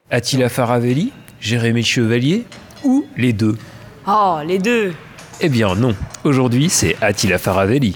Attila Faravelli, Jérémy Chevalier ou les deux? Oh, les deux. Eh bien non, aujourd'hui c'est Attila Faravelli.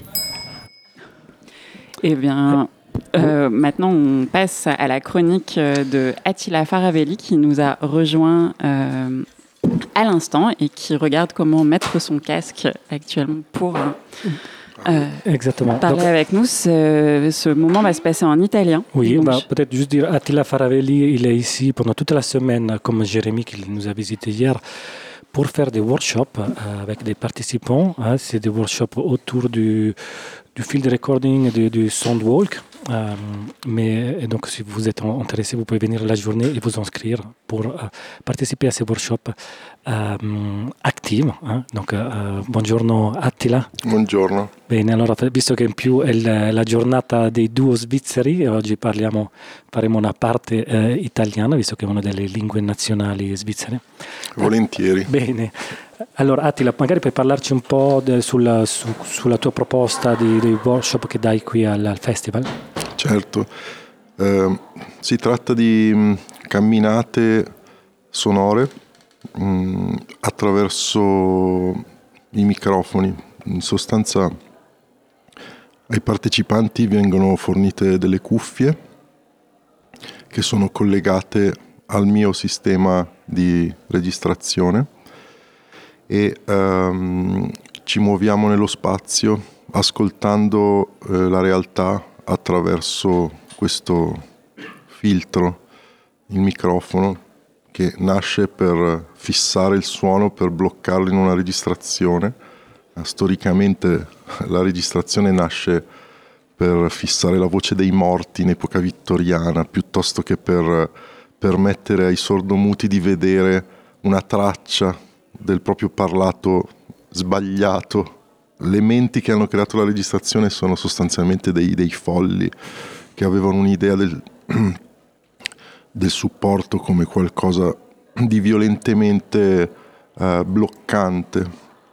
Eh bien, maintenant on passe à la chronique de Attila Faravelli qui nous a rejoint à l'instant et qui regarde comment mettre son casque actuellement pour Exactement. parler avec nous. Ce moment va se passer en italien. Oui, Donc, peut-être juste dire Attila Faravelli, il est ici pendant toute la semaine, comme Jérémy qui nous a visité hier, pour faire des workshops avec des participants. C'est des workshops autour du field recording et du soundwalk. Et donc, si vous êtes intéressé, vous pouvez venir la journée et vous inscrire pour participer à ces workshops activi. Donc, buongiorno Attila. Buongiorno. Bene, allora, visto che in più è la giornata dei duo svizzeri, e oggi faremo una parte italiana, visto che è una delle lingue nazionali svizzere. Volentieri. Bene. Allora Attila, magari puoi parlarci un po' sulla tua proposta di workshop che dai qui al festival? Certo, si tratta di camminate sonore attraverso i microfoni. In sostanza ai partecipanti vengono fornite delle cuffie che sono collegate al mio sistema di registrazione e ci muoviamo nello spazio ascoltando la realtà attraverso questo filtro, il microfono, che nasce per fissare il suono, per bloccarlo in una registrazione. Storicamente la registrazione nasce per fissare la voce dei morti in epoca vittoriana, piuttosto che per permettere ai sordomuti di vedere una traccia del proprio parlato sbagliato. Le menti che hanno creato la registrazione sono sostanzialmente dei folli che avevano un'idea del supporto come qualcosa di violentemente bloccante,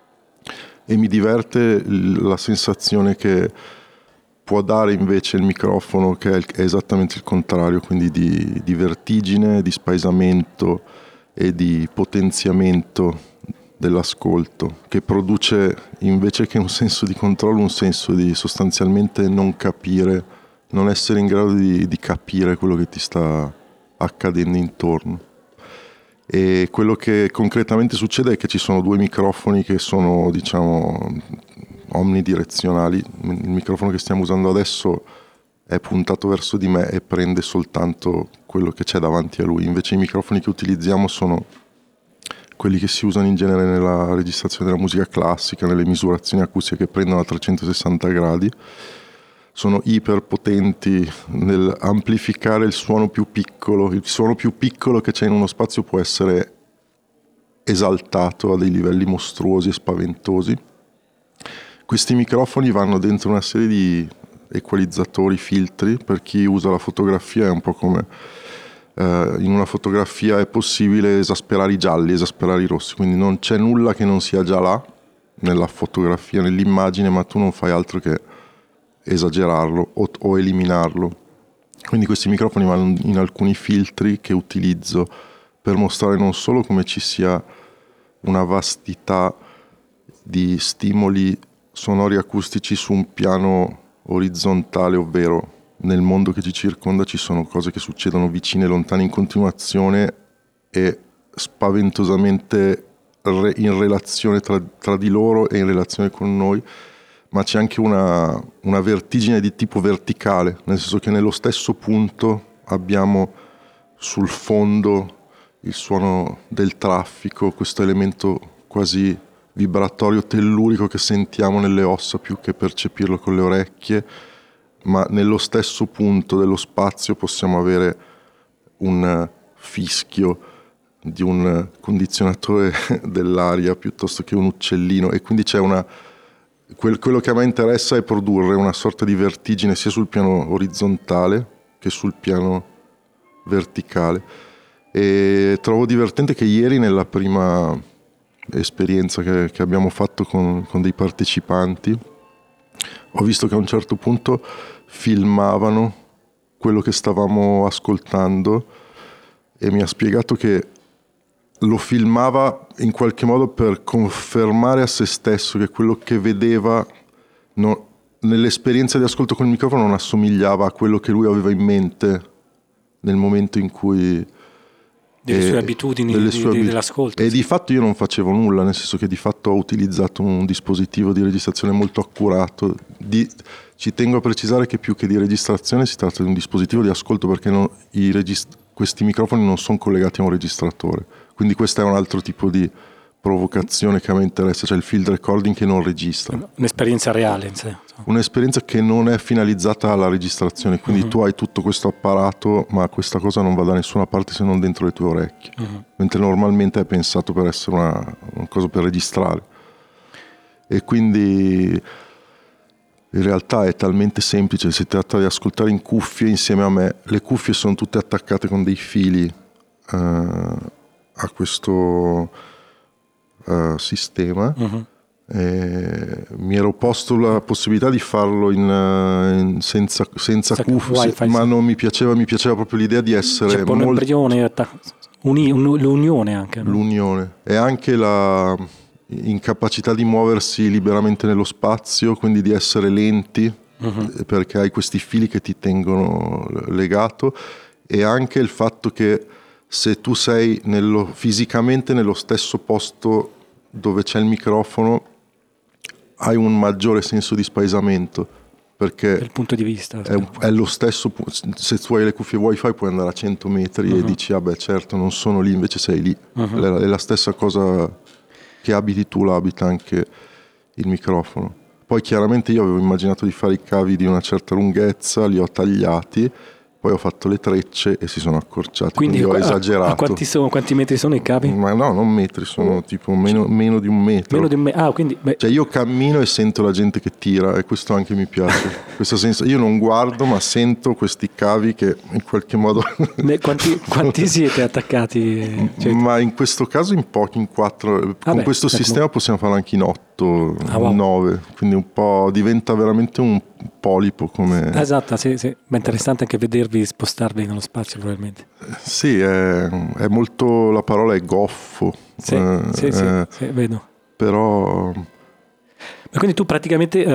e mi diverte la sensazione che può dare invece il microfono, che è esattamente il contrario, quindi di vertigine, di spaesamento e di potenziamento dell'ascolto, che produce invece che un senso di controllo un senso di sostanzialmente non capire, non essere in grado di capire quello che ti sta accadendo intorno. E quello che concretamente succede è che ci sono due microfoni che sono, diciamo, omnidirezionali. Il microfono che stiamo usando adesso è puntato verso di me e prende soltanto quello che c'è davanti a lui. Invece i microfoni che utilizziamo sono quelli che si usano in genere nella registrazione della musica classica, nelle misurazioni acustiche, che prendono a 360 gradi. Sono iperpotenti nell'amplificare il suono più piccolo. Il suono più piccolo che c'è in uno spazio può essere esaltato a dei livelli mostruosi e spaventosi. Questi microfoni vanno dentro una serie di equalizzatori, filtri. Per chi usa la fotografia è un po' come in una fotografia è possibile esasperare i gialli, esasperare i rossi, quindi non c'è nulla che non sia già là nella fotografia, nell'immagine, ma tu non fai altro che esagerarlo o eliminarlo. Quindi questi microfoni vanno in alcuni filtri che utilizzo per mostrare non solo come ci sia una vastità di stimoli sonori acustici su un piano orizzontale, ovvero nel mondo che ci circonda ci sono cose che succedono vicine e lontane in continuazione e spaventosamente in relazione tra di loro e in relazione con noi, ma c'è anche una vertigine di tipo verticale, nel senso che nello stesso punto abbiamo sul fondo il suono del traffico, questo elemento quasi vibratorio tellurico che sentiamo nelle ossa più che percepirlo con le orecchie, ma nello stesso punto dello spazio possiamo avere un fischio di un condizionatore dell'aria piuttosto che un uccellino, e quindi c'è quello che a me interessa è produrre una sorta di vertigine sia sul piano orizzontale che sul piano verticale. E trovo divertente che ieri, nella prima esperienza che abbiamo fatto con dei partecipanti, ho visto che a un certo punto filmavano quello che stavamo ascoltando e mi ha spiegato che lo filmava in qualche modo per confermare a se stesso che quello che vedeva nell'esperienza di ascolto con il microfono non assomigliava a quello che lui aveva in mente nel momento in cui... Delle sue abitudini dell'ascolto. E di fatto io non facevo nulla, nel senso che di fatto ho utilizzato un dispositivo di registrazione molto accurato. Ci tengo a precisare che più che di registrazione si tratta di un dispositivo di ascolto, perché questi microfoni non sono collegati a un registratore. Quindi questo è un altro tipo di provocazione che a me interessa, cioè il field recording che non registra. Un'esperienza reale in sé. Un'esperienza che non è finalizzata alla registrazione, quindi tu hai tutto questo apparato, ma questa cosa non va da nessuna parte se non dentro le tue orecchie, mentre normalmente è pensato per essere una cosa per registrare. E quindi in realtà è talmente semplice, si tratta di ascoltare in cuffie insieme a me. Le cuffie sono tutte attaccate con dei fili a questo sistema. Mi ero posto la possibilità di farlo senza cuffie, wifi, ma sì. non mi piaceva proprio l'idea di essere C'è un embrione, l'unione anche. No? L'unione e anche la incapacità di muoversi liberamente nello spazio, quindi di essere lenti, perché hai questi fili che ti tengono legato, e anche il fatto che se tu sei fisicamente nello stesso posto dove c'è il microfono hai un maggiore senso di spaesamento, perché dal punto di vista è lo stesso. Se tu hai le cuffie wifi puoi andare a 100 metri e dici vabbè certo non sono lì, invece sei lì. È la stessa cosa che abiti tu, la abita anche il microfono. Poi chiaramente io avevo immaginato di fare i cavi di una certa lunghezza, li ho tagliati, poi ho fatto le trecce e si sono accorciati, quindi ho esagerato. Quanti metri sono i cavi? Ma no, non metri, sono tipo meno di un metro. Meno di un metro. Quindi cioè io cammino e sento la gente che tira, e questo anche mi piace. Io non guardo, ma sento questi cavi che in qualche modo... Quanti siete attaccati? Cioè... Ma in questo caso in pochi, in 4. Con questo sistema possiamo farlo anche in 8, 9, quindi un po' diventa veramente un polipo come... Esatto, sì. Ma è interessante anche vedervi spostarvi nello spazio, probabilmente. Sì, è molto, la parola è goffo. Sì, vedo. Però... Ma quindi tu praticamente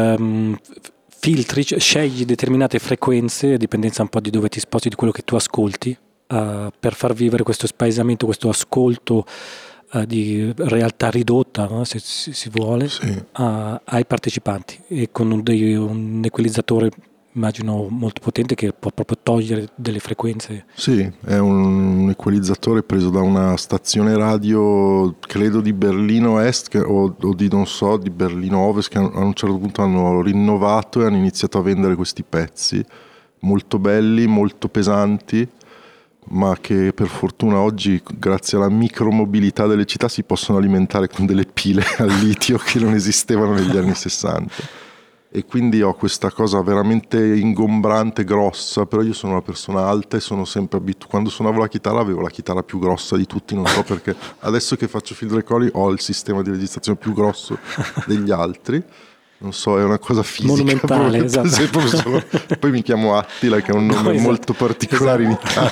filtri, scegli determinate frequenze, a dipendenza un po' di dove ti sposti, di quello che tu ascolti, per far vivere questo spaesamento, questo ascolto di realtà ridotta, no? se si vuole, sì, ai partecipanti, e con un equalizzatore immagino molto potente che può proprio togliere delle frequenze. Sì, è un equalizzatore preso da una stazione radio, credo di Berlino Est o di non so, di Berlino Ovest, che a un certo punto hanno rinnovato e hanno iniziato a vendere questi pezzi molto belli, molto pesanti, ma che per fortuna oggi, grazie alla micromobilità delle città, si possono alimentare con delle pile al litio che non esistevano negli anni 60. E quindi ho questa cosa veramente ingombrante, grossa, però io sono una persona alta e sono sempre abituato. Quando suonavo la chitarra avevo la chitarra più grossa di tutti, non so perché. Adesso che faccio field recording ho il sistema di registrazione più grosso degli altri. Non so, è una cosa fisica. Monumentale, esatto. Poi mi chiamo Attila, che è un nome molto particolare in Italia.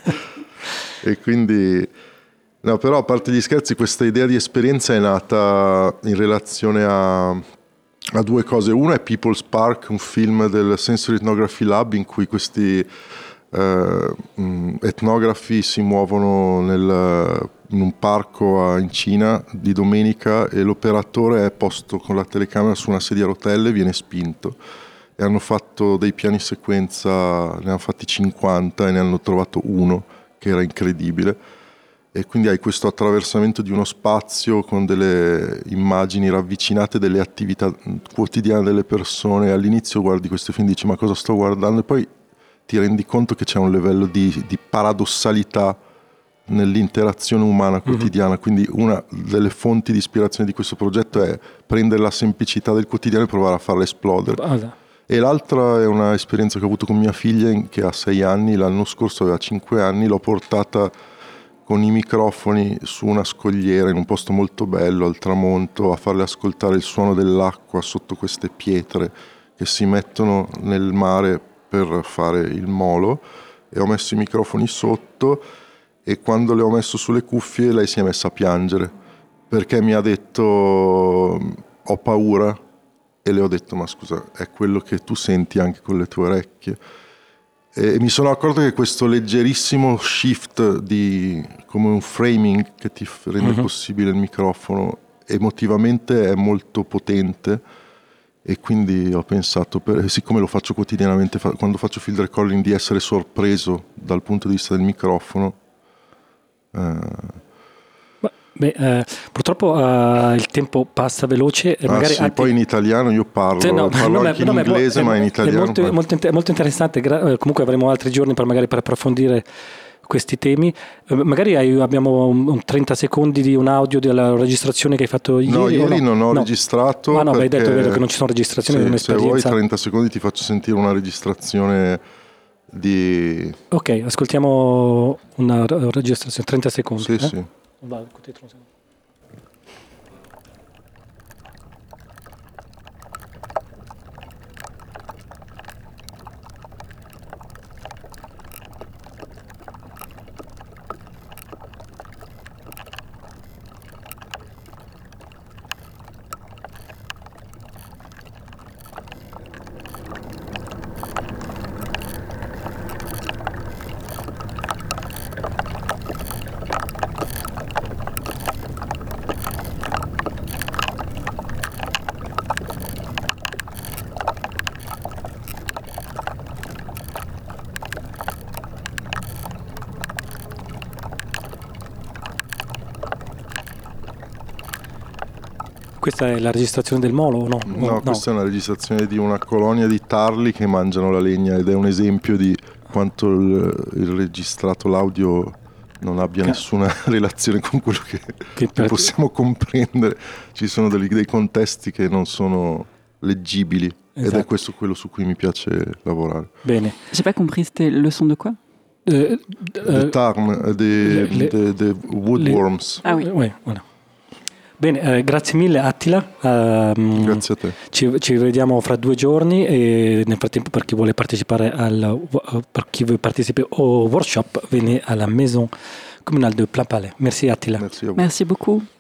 E quindi... No, però a parte gli scherzi, questa idea di esperienza è nata in relazione a due cose. Una è People's Park, un film del Sensory Ethnography Lab in cui questi etnografi si muovono in un parco in Cina di domenica, e l'operatore è posto con la telecamera su una sedia a rotelle e viene spinto. E hanno fatto dei piani sequenza, ne hanno fatti 50 e ne hanno trovato uno che era incredibile. E quindi hai questo attraversamento di uno spazio con delle immagini ravvicinate delle attività quotidiane delle persone. All'inizio guardi questo film e dici ma cosa sto guardando, e poi ti rendi conto che c'è un livello di paradossalità nell'interazione umana quotidiana. Quindi una delle fonti di ispirazione di questo progetto è prendere la semplicità del quotidiano e provare a farla esplodere. E l'altra è una esperienza che ho avuto con mia figlia, che ha 6 anni, l'anno scorso aveva 5 anni, l'ho portata con i microfoni su una scogliera in un posto molto bello al tramonto a farle ascoltare il suono dell'acqua sotto queste pietre che si mettono nel mare per fare il molo, e ho messo i microfoni sotto e quando le ho messo sulle cuffie lei si è messa a piangere perché mi ha detto ho paura, e le ho detto ma scusa, è quello che tu senti anche con le tue orecchie. E mi sono accorto che questo leggerissimo shift come un framing che ti rende possibile il microfono emotivamente è molto potente, e quindi ho pensato, siccome lo faccio quotidianamente quando faccio field recording, di essere sorpreso dal punto di vista del microfono. Purtroppo il tempo passa veloce. Magari sì, poi in italiano io parlo anche in inglese, ma in italiano è molto interessante. Comunque avremo altri giorni per approfondire questi temi. Magari abbiamo un 30 secondi di un audio della registrazione che hai fatto ieri. No, ieri non ho registrato. Ma no, hai detto che non ci sono registrazioni. Se vuoi 30 secondi ti faccio sentire una registrazione di... Ok, ascoltiamo una registrazione, 30 secondi. Sì, sì. Vai, écoutez, Questa è la registrazione del molo o no? No, questa è una registrazione di una colonia di tarli che mangiano la legna, ed è un esempio di quanto il registrato, l'audio non abbia nessuna relazione con quello che possiamo comprendere. Ci sono dei contesti che non sono leggibili, ed è questo quello su cui mi piace lavorare. Bene. J'ai pas compris, c'était le son de quoi? Des tarn, des woodworms. Ah oui. Voilà. Bene, grazie mille Attila. Grazie a te. Ci vediamo fra 2 giorni, e nel frattempo per chi vuole partecipare al workshop, venez à la maison communale de Plainpalais. Merci Attila. Merci a voi. Merci beaucoup.